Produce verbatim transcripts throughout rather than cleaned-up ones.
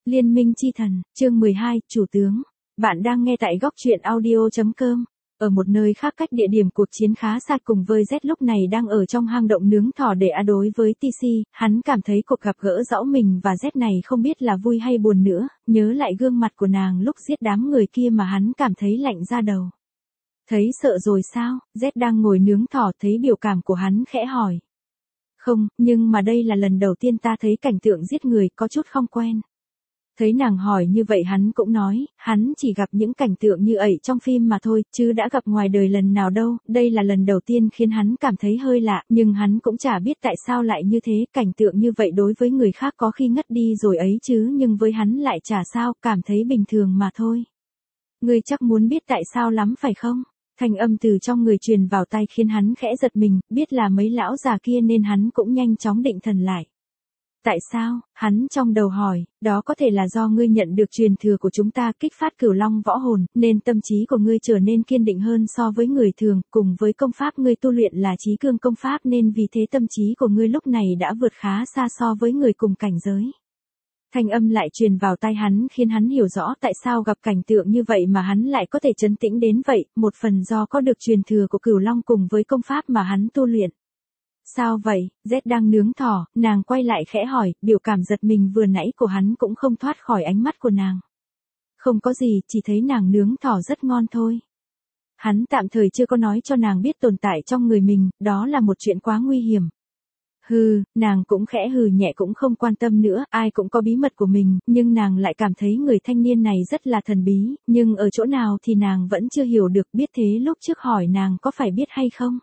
Liên minh chi thần, chương mười hai, Chủ tướng. Bạn đang nghe tại góc truyện audio chấm com. Ở một nơi khác cách địa điểm cuộc chiến khá xa cùng với Z lúc này đang ở trong hang động nướng thỏ để a đối với tê xê, hắn cảm thấy cuộc gặp gỡ rõ mình và Z này không biết là vui hay buồn nữa, nhớ lại gương mặt của nàng lúc giết đám người kia mà hắn cảm thấy lạnh da đầu. Thấy sợ rồi sao? Z đang ngồi nướng thỏ thấy biểu cảm của hắn khẽ hỏi. Không, nhưng mà đây là lần đầu tiên ta thấy cảnh tượng giết người có chút không quen. Thấy nàng hỏi như vậy hắn cũng nói, hắn chỉ gặp những cảnh tượng như ẩy trong phim mà thôi, chứ đã gặp ngoài đời lần nào đâu, đây là lần đầu tiên khiến hắn cảm thấy hơi lạ, nhưng hắn cũng chả biết tại sao lại như thế, cảnh tượng như vậy đối với người khác có khi ngất đi rồi ấy chứ, nhưng với hắn lại chả sao, cảm thấy bình thường mà thôi. Ngươi chắc muốn biết tại sao lắm phải không? Thanh âm từ trong người truyền vào tai khiến hắn khẽ giật mình, biết là mấy lão già kia nên hắn cũng nhanh chóng định thần lại. Tại sao? Hắn trong đầu hỏi, đó có thể là do ngươi nhận được truyền thừa của chúng ta kích phát cửu long võ hồn, nên tâm trí của ngươi trở nên kiên định hơn so với người thường, cùng với công pháp ngươi tu luyện là trí cương công pháp nên vì thế tâm trí của ngươi lúc này đã vượt khá xa so với người cùng cảnh giới. Thanh âm lại truyền vào tai hắn khiến hắn hiểu rõ tại sao gặp cảnh tượng như vậy mà hắn lại có thể trấn tĩnh đến vậy, một phần do có được truyền thừa của cửu long cùng với công pháp mà hắn tu luyện. Sao vậy? Z đang nướng thỏ, nàng quay lại khẽ hỏi, biểu cảm giật mình vừa nãy của hắn cũng không thoát khỏi ánh mắt của nàng. Không có gì, chỉ thấy nàng nướng thỏ rất ngon thôi. Hắn tạm thời chưa có nói cho nàng biết tồn tại trong người mình, đó là một chuyện quá nguy hiểm. Hừ, nàng cũng khẽ hừ nhẹ cũng không quan tâm nữa, ai cũng có bí mật của mình, nhưng nàng lại cảm thấy người thanh niên này rất là thần bí, nhưng ở chỗ nào thì nàng vẫn chưa hiểu được, biết thế lúc trước hỏi nàng có phải biết hay không.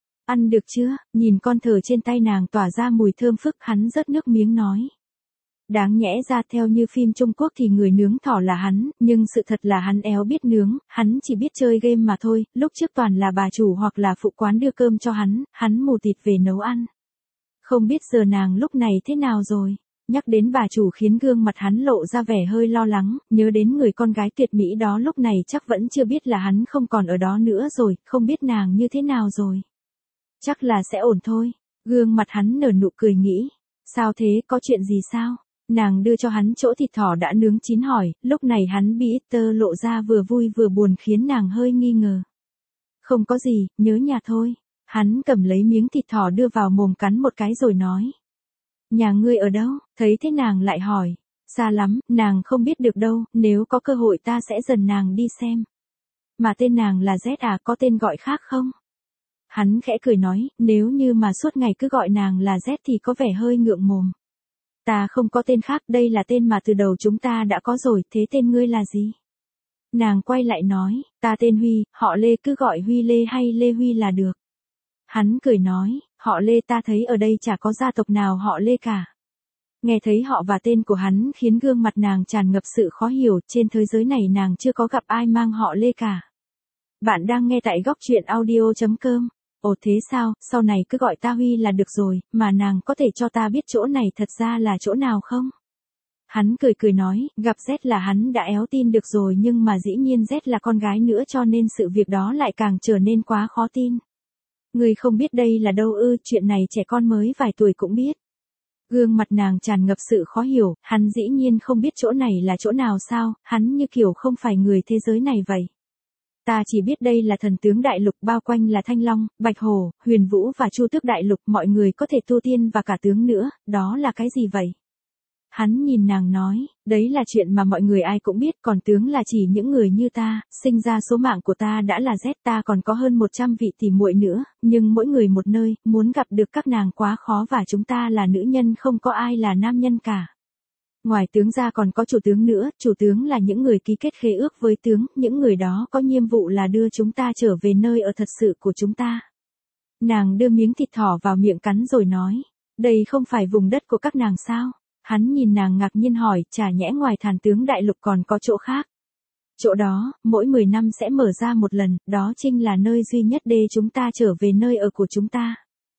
Ăn được chưa? Nhìn con thờ trên tay nàng tỏa ra mùi thơm phức, hắn rớt nước miếng nói. Đáng nhẽ ra theo như phim Trung Quốc thì người nướng thỏ là hắn, nhưng sự thật là hắn éo biết nướng, hắn chỉ biết chơi game mà thôi, lúc trước toàn là bà chủ hoặc là phụ quán đưa cơm cho hắn, hắn mù tịt về nấu ăn. Không biết giờ nàng lúc này thế nào rồi? Nhắc đến bà chủ khiến gương mặt hắn lộ ra vẻ hơi lo lắng, nhớ đến người con gái tuyệt mỹ đó lúc này chắc vẫn chưa biết là hắn không còn ở đó nữa rồi, không biết nàng như thế nào rồi. Chắc là sẽ ổn thôi. Gương mặt hắn nở nụ cười nghĩ. Sao thế, có chuyện gì sao? Nàng đưa cho hắn chỗ thịt thỏ đã nướng chín hỏi, lúc này hắn bị tơ lộ ra vừa vui vừa buồn khiến nàng hơi nghi ngờ. Không có gì, nhớ nhà thôi. Hắn cầm lấy miếng thịt thỏ đưa vào mồm cắn một cái rồi nói. Nhà ngươi ở đâu? Thấy thế nàng lại hỏi. Xa lắm, nàng không biết được đâu, nếu có cơ hội ta sẽ dần nàng đi xem. Mà tên nàng là Z à, có tên gọi khác không? Hắn khẽ cười nói, nếu như mà suốt ngày cứ gọi nàng là Z thì có vẻ hơi ngượng mồm. Ta không có tên khác, đây là tên mà từ đầu chúng ta đã có rồi, thế tên ngươi là gì? Nàng quay lại nói, ta tên Huy, họ Lê cứ gọi Huy Lê hay Lê Huy là được. Hắn cười nói, họ Lê ta thấy ở đây chả có gia tộc nào họ Lê cả. Nghe thấy họ và tên của hắn khiến gương mặt nàng tràn ngập sự khó hiểu, trên thế giới này nàng chưa có gặp ai mang họ Lê cả. Bạn đang nghe tại góc truyện audio chấm com. Ồ thế sao, sau này cứ gọi ta Huy là được rồi, mà nàng có thể cho ta biết chỗ này thật ra là chỗ nào không? Hắn cười cười nói, gặp Z là hắn đã éo tin được rồi nhưng mà dĩ nhiên Z là con gái nữa cho nên sự việc đó lại càng trở nên quá khó tin. Người không biết đây là đâu ư, chuyện này trẻ con mới vài tuổi cũng biết. Gương mặt nàng tràn ngập sự khó hiểu, hắn dĩ nhiên không biết chỗ này là chỗ nào sao, hắn như kiểu không phải người thế giới này vậy. Ta chỉ biết đây là thần tướng đại lục, bao quanh là Thanh Long, Bạch Hổ, Huyền Vũ và Chu Tước đại lục, mọi người có thể tu tiên và cả tướng nữa, đó là cái gì vậy? Hắn nhìn nàng nói, đấy là chuyện mà mọi người ai cũng biết, còn tướng là chỉ những người như ta, sinh ra số mạng của ta đã là Z, ta còn có hơn một trăm vị tỉ muội nữa, nhưng mỗi người một nơi, muốn gặp được các nàng quá khó và chúng ta là nữ nhân không có ai là nam nhân cả. Ngoài tướng ra còn có chủ tướng nữa, chủ tướng là những người ký kết khế ước với tướng, những người đó có nhiệm vụ là đưa chúng ta trở về nơi ở thật sự của chúng ta. Nàng đưa miếng thịt thỏ vào miệng cắn rồi nói, đây không phải vùng đất của các nàng sao? Hắn nhìn nàng ngạc nhiên hỏi, chả nhẽ ngoài thần tướng đại lục còn có chỗ khác. Chỗ đó, mỗi mười năm sẽ mở ra một lần, đó chính là nơi duy nhất để chúng ta trở về nơi ở của chúng ta.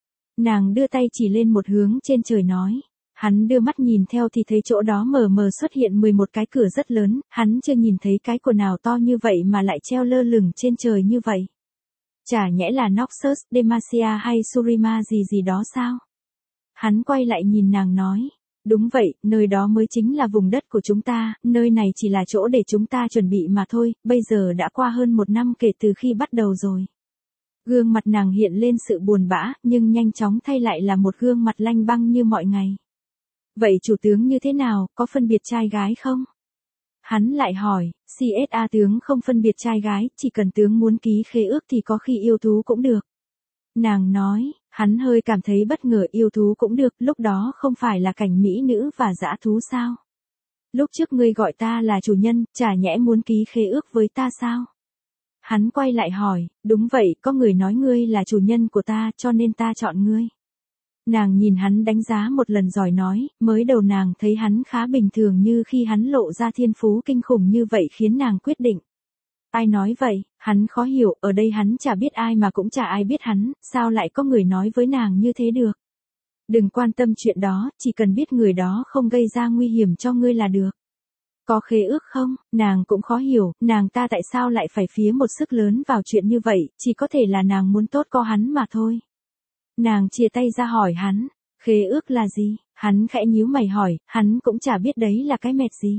Nàng đưa tay chỉ lên một hướng trên trời nói. Hắn đưa mắt nhìn theo thì thấy chỗ đó mờ mờ xuất hiện mười một cái cửa rất lớn, hắn chưa nhìn thấy cái cửa nào to như vậy mà lại treo lơ lửng trên trời như vậy. Chả nhẽ là Noxus, Demacia hay Surima gì gì đó sao? Hắn quay lại nhìn nàng nói, Đúng vậy, nơi đó mới chính là vùng đất của chúng ta, nơi này chỉ là chỗ để chúng ta chuẩn bị mà thôi, bây giờ đã qua hơn một năm kể từ khi bắt đầu rồi. Gương mặt nàng hiện lên sự buồn bã, nhưng nhanh chóng thay lại là một gương mặt lanh băng như mọi ngày. Vậy chủ tướng như thế nào, có phân biệt trai gái không? Hắn lại hỏi, xê ét a tướng không phân biệt trai gái, chỉ cần tướng muốn ký khế ước thì có khi yêu thú cũng được. Nàng nói, hắn hơi cảm thấy bất ngờ, yêu thú cũng được, lúc đó không phải là cảnh mỹ nữ và dã thú sao? Lúc trước ngươi gọi ta là chủ nhân, chả nhẽ muốn ký khế ước với ta sao? Hắn quay lại hỏi, đúng vậy, có người nói ngươi là chủ nhân của ta cho nên ta chọn ngươi. Nàng nhìn hắn đánh giá một lần rồi nói, mới đầu nàng thấy hắn khá bình thường như khi hắn lộ ra thiên phú kinh khủng như vậy khiến nàng quyết định. Ai nói vậy, hắn khó hiểu, ở đây hắn chả biết ai mà cũng chả ai biết hắn, sao lại có người nói với nàng như thế được. Đừng quan tâm chuyện đó, chỉ cần biết người đó không gây ra nguy hiểm cho ngươi là được. Có khế ước không, nàng cũng khó hiểu, nàng ta tại sao lại phải phí một sức lớn vào chuyện như vậy, chỉ có thể là nàng muốn tốt cho hắn mà thôi. Nàng chia tay ra hỏi hắn, khế ước là gì, hắn khẽ nhíu mày hỏi, hắn cũng chả biết đấy là cái mệt gì.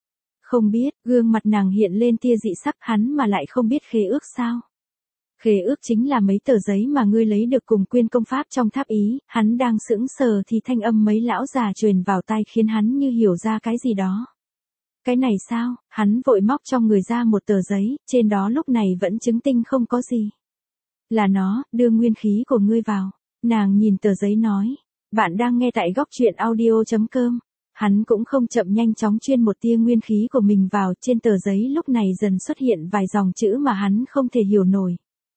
Không biết, gương mặt nàng hiện lên tia dị sắc, hắn mà lại không biết khế ước sao. Khế ước chính là mấy tờ giấy mà ngươi lấy được cùng quyên công pháp trong tháp Ý, hắn đang sững sờ thì thanh âm mấy lão già truyền vào tai khiến hắn như hiểu ra cái gì đó. Cái này sao, hắn vội móc trong người ra một tờ giấy, trên đó lúc này vẫn chứng tinh không có gì. Là nó, đưa nguyên khí của ngươi vào. Nàng nhìn tờ giấy nói, bạn đang nghe tại góc truyện audio chấm com. Hắn cũng không chậm nhanh chóng chuyên một tia nguyên khí của mình vào, trên tờ giấy lúc này dần xuất hiện vài dòng chữ mà hắn không thể hiểu nổi.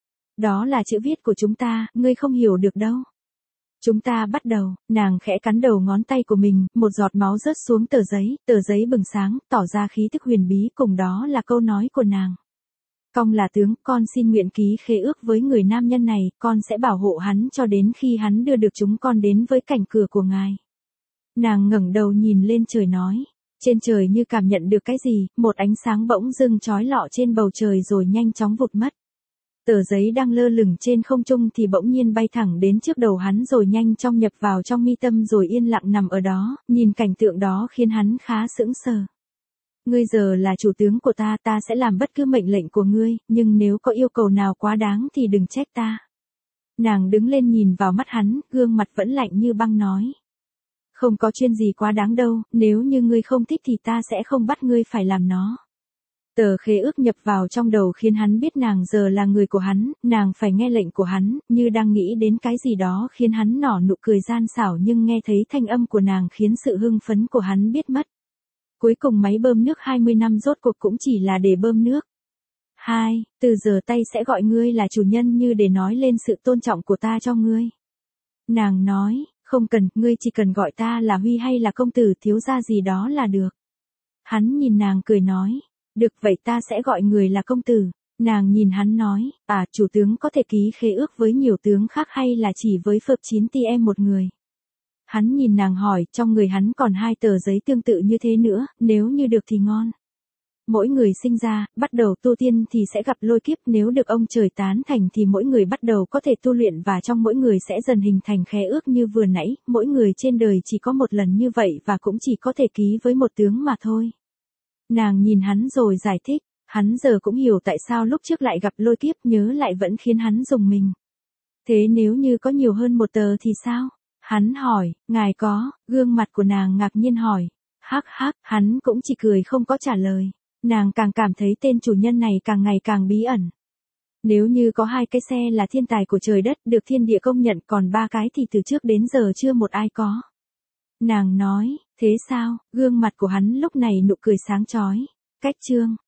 Đó là chữ viết của chúng ta, ngươi không hiểu được đâu. Chúng ta bắt đầu, nàng khẽ cắn đầu ngón tay của mình, một giọt máu rớt xuống tờ giấy, tờ giấy bừng sáng, tỏ ra khí thức huyền bí, cùng đó là câu nói của nàng. Cong là tướng, con xin nguyện ký khế ước với người nam nhân này, con sẽ bảo hộ hắn cho đến khi hắn đưa được chúng con đến với cảnh cửa của ngài. Nàng ngẩng đầu nhìn lên trời nói, trên trời như cảm nhận được cái gì, một ánh sáng bỗng dưng chói lọi trên bầu trời rồi nhanh chóng vụt mất. Tờ giấy đang lơ lửng trên không trung thì bỗng nhiên bay thẳng đến trước đầu hắn rồi nhanh chóng nhập vào trong mi tâm rồi yên lặng nằm ở đó, nhìn cảnh tượng đó khiến hắn khá sững sờ. Ngươi giờ là chủ tướng của ta, ta sẽ làm bất cứ mệnh lệnh của ngươi, nhưng nếu có yêu cầu nào quá đáng thì đừng trách ta. Nàng đứng lên nhìn vào mắt hắn, gương mặt vẫn lạnh như băng nói. Không có chuyện gì quá đáng đâu, nếu như ngươi không thích thì ta sẽ không bắt ngươi phải làm nó. Tờ khế ước nhập vào trong đầu khiến hắn biết nàng giờ là người của hắn, nàng phải nghe lệnh của hắn, như đang nghĩ đến cái gì đó khiến hắn nở nụ cười gian xảo nhưng nghe thấy thanh âm của nàng khiến sự hưng phấn của hắn biết mất. Cuối cùng máy bơm nước hai mươi năm rốt cuộc cũng chỉ là để bơm nước. Hai, từ giờ tay sẽ gọi ngươi là chủ nhân như để nói lên sự tôn trọng của ta cho ngươi. Nàng nói, không cần, ngươi chỉ cần gọi ta là Huy hay là công tử thiếu gia gì đó là được. Hắn nhìn nàng cười nói, được vậy ta sẽ gọi người là công tử. Nàng nhìn hắn nói, à chủ tướng có thể ký khế ước với nhiều tướng khác hay là chỉ với Phật chín ti em một người. Hắn nhìn nàng hỏi, trong người hắn còn hai tờ giấy tương tự như thế nữa, nếu như được thì ngon. Mỗi người sinh ra, bắt đầu tu tiên thì sẽ gặp lôi kiếp, nếu được ông trời tán thành thì mỗi người bắt đầu có thể tu luyện và trong mỗi người sẽ dần hình thành khế ước như vừa nãy, mỗi người trên đời chỉ có một lần như vậy và cũng chỉ có thể ký với một tướng mà thôi. Nàng nhìn hắn rồi giải thích, hắn giờ cũng hiểu tại sao lúc trước lại gặp lôi kiếp, nhớ lại vẫn khiến hắn rùng mình. Thế nếu như có nhiều hơn một tờ thì sao? Hắn hỏi, ngài có, gương mặt của nàng ngạc nhiên hỏi. Hắc hắc, hắn cũng chỉ cười không có trả lời. Nàng càng cảm thấy tên chủ nhân này càng ngày càng bí ẩn. Nếu như có hai cái xe là thiên tài của trời đất được thiên địa công nhận, còn ba cái thì từ trước đến giờ chưa một ai có. Nàng nói, thế sao, gương mặt của hắn lúc này nụ cười sáng chói. Cách chương.